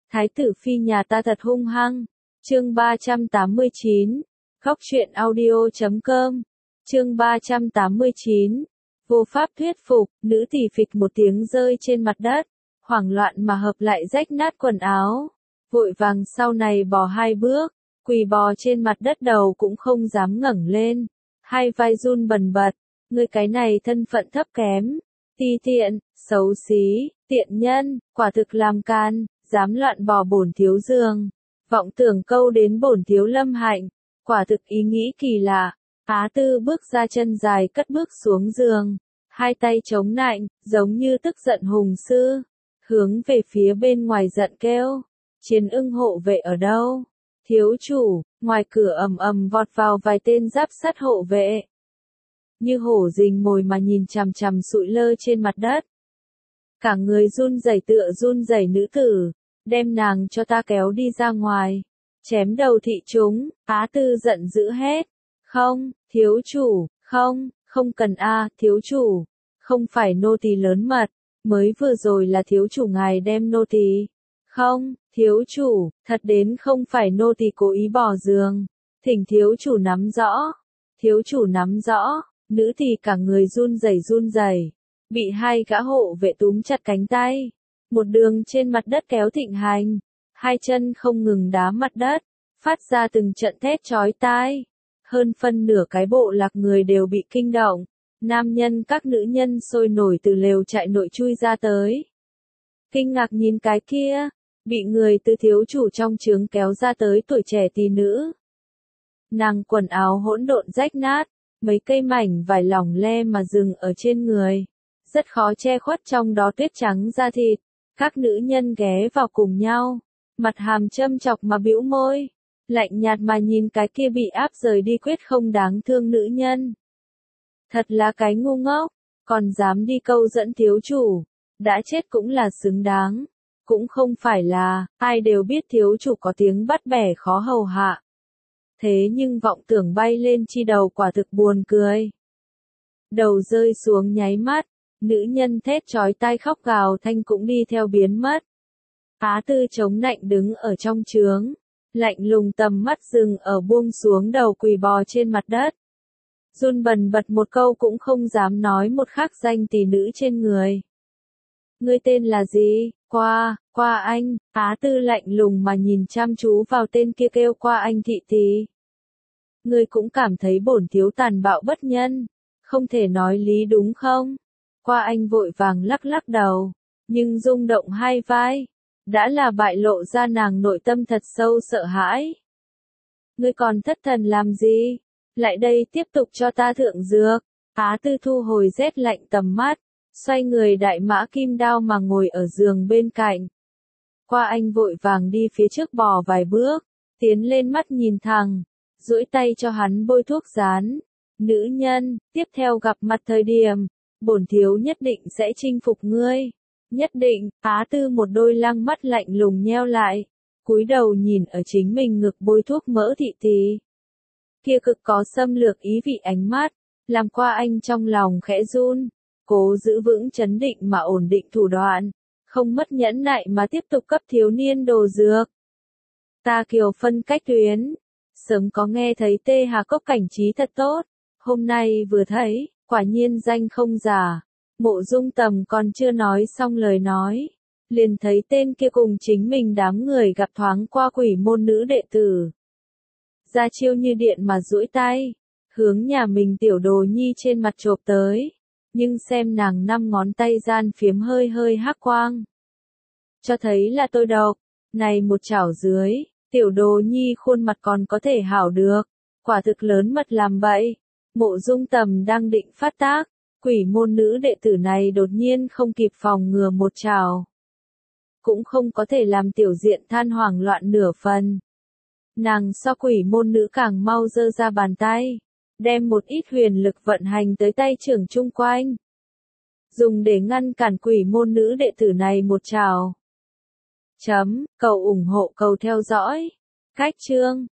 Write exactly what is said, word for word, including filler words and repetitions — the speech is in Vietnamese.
Thái tử phi nhà ta thật hung hăng. Chương ba trăm tám mươi chín. Góc truyện audio chấm com. Chương ba trăm tám mươi chín. Vô pháp thuyết phục, nữ tỷ phịch một tiếng rơi trên mặt đất, hoảng loạn mà hợp lại rách nát quần áo, vội vàng sau này bò hai bước, quỳ bò trên mặt đất đầu cũng không dám ngẩng lên, hai vai run bần bật, ngươi cái này thân phận thấp kém, ti tiện, xấu xí, tiện nhân, quả thực làm can, dám loạn bò bổn thiếu giường, vọng tưởng câu đến bổn thiếu lâm hạnh, quả thực ý nghĩ kỳ lạ. Á Tư bước ra chân dài cất bước xuống giường, hai tay chống nạnh, giống như tức giận hùng sư, hướng về phía bên ngoài giận kêu, Chiến ưng hộ vệ ở đâu? Thiếu chủ, ngoài cửa ầm ầm vọt vào vài tên giáp sắt hộ vệ. Như hổ rình mồi mà nhìn chằm chằm sụi lơ trên mặt đất. Cả người run rẩy tựa run rẩy nữ tử, đem nàng cho ta kéo đi ra ngoài, chém đầu thị chúng. Á Tư giận dữ hét. Không, thiếu chủ, không, không cần a, thiếu chủ, không phải nô tỳ lớn mật, mới vừa rồi là thiếu chủ ngài đem nô tỳ. Không, thiếu chủ, thật đến không phải nô tỳ cố ý bỏ giường, thỉnh thiếu chủ nắm rõ, thiếu chủ nắm rõ, nữ tỳ cả người run rẩy run rẩy, bị hai gã hộ vệ túm chặt cánh tay, một đường trên mặt đất kéo thịnh hành, hai chân không ngừng đá mặt đất, phát ra từng trận thét chói tai. Hơn phân nửa cái bộ lạc người đều bị kinh động, nam nhân các nữ nhân sôi nổi từ lều trại nội chui ra tới. Kinh ngạc nhìn cái kia, bị người từ thiếu chủ trong trướng kéo ra tới tuổi trẻ tỷ nữ. Nàng quần áo hỗn độn rách nát, mấy cây mảnh vải lỏng le mà dừng ở trên người, rất khó che khuất trong đó tuyết trắng da thịt. Các nữ nhân ghé vào cùng nhau, mặt hàm châm chọc mà bĩu môi. Lạnh nhạt mà nhìn cái kia bị áp rời đi quyết không đáng thương nữ nhân. Thật là cái ngu ngốc, còn dám đi câu dẫn thiếu chủ, đã chết cũng là xứng đáng, cũng không phải là, ai đều biết thiếu chủ có tiếng bắt bẻ khó hầu hạ. Thế nhưng vọng tưởng bay lên chi đầu quả thực buồn cười. Đầu rơi xuống nháy mắt, nữ nhân thét chói tai khóc gào thanh cũng đi theo biến mất. Á Tư chống nạnh đứng ở trong trướng. Lạnh lùng tầm mắt dừng ở buông xuống đầu quỳ bò trên mặt đất. Run bần bật một câu cũng không dám nói một khắc danh tỷ nữ trên người. Ngươi tên là gì? Qua, qua anh. Á Tư lạnh lùng mà nhìn chăm chú vào tên kia kêu qua anh thị tỷ. Ngươi cũng cảm thấy bổn thiếu tàn bạo bất nhân, không thể nói lý đúng không? Qua anh vội vàng lắc lắc đầu, nhưng rung động hai vai. Đã là bại lộ ra nàng nội tâm thật sâu sợ hãi. Ngươi còn thất thần làm gì? Lại đây tiếp tục cho ta thượng dược. Á Tư thu hồi rét lạnh tầm mắt, xoay người đại mã kim đao mà ngồi ở giường bên cạnh. Qua anh vội vàng đi phía trước bò vài bước, tiến lên mắt nhìn thẳng, duỗi tay cho hắn bôi thuốc rán. Nữ nhân, tiếp theo gặp mặt thời điểm, bổn thiếu nhất định sẽ chinh phục ngươi. Nhất định. Á Tư một đôi lăng mắt lạnh lùng nheo lại, cúi đầu nhìn ở chính mình ngực bôi thuốc mỡ thị tỷ. Kia cực có xâm lược ý vị ánh mắt, làm qua anh trong lòng khẽ run, cố giữ vững chấn định mà ổn định thủ đoạn, không mất nhẫn nại mà tiếp tục cấp thiếu niên đồ dược. Ta Kiều phân cách tuyến, sớm có nghe thấy Tê Hà Cốc cảnh trí thật tốt, hôm nay vừa thấy, quả nhiên danh không giả. Mộ Dung Tầm còn chưa nói xong lời nói, liền thấy tên kia cùng chính mình đám người gặp thoáng qua quỷ môn nữ đệ tử. Ra chiêu như điện mà duỗi tay, hướng nhà mình tiểu đồ nhi trên mặt chộp tới, nhưng xem nàng năm ngón tay gian phiếm hơi hơi hắc quang. Cho thấy là tôi độc, này một chảo dưới, tiểu đồ nhi khuôn mặt còn có thể hảo được, quả thực lớn mật làm bậy. Mộ Dung Tầm đang định phát tác. Quỷ môn nữ đệ tử này đột nhiên không kịp phòng ngừa một trào. Cũng không có thể làm tiểu diện than hoảng loạn nửa phần. Nàng so quỷ môn nữ càng mau giơ ra bàn tay, đem một ít huyền lực vận hành tới tay trưởng chung quanh. Dùng để ngăn cản quỷ môn nữ đệ tử này một trào. Chấm, cầu ủng hộ cầu theo dõi. Cách chương.